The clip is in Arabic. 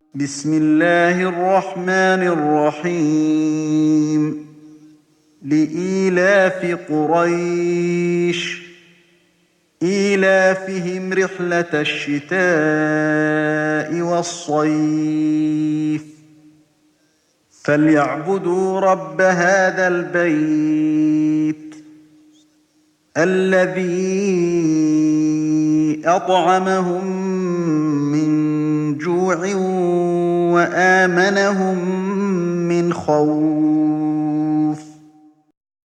بسم الله الرحمن الرحيم لإيلاف قريش إيلافهم رحلة الشتاء والصيف فليعبدوا رب هذا البيت الذي أطعمهم من جوع وآمنهم من خوف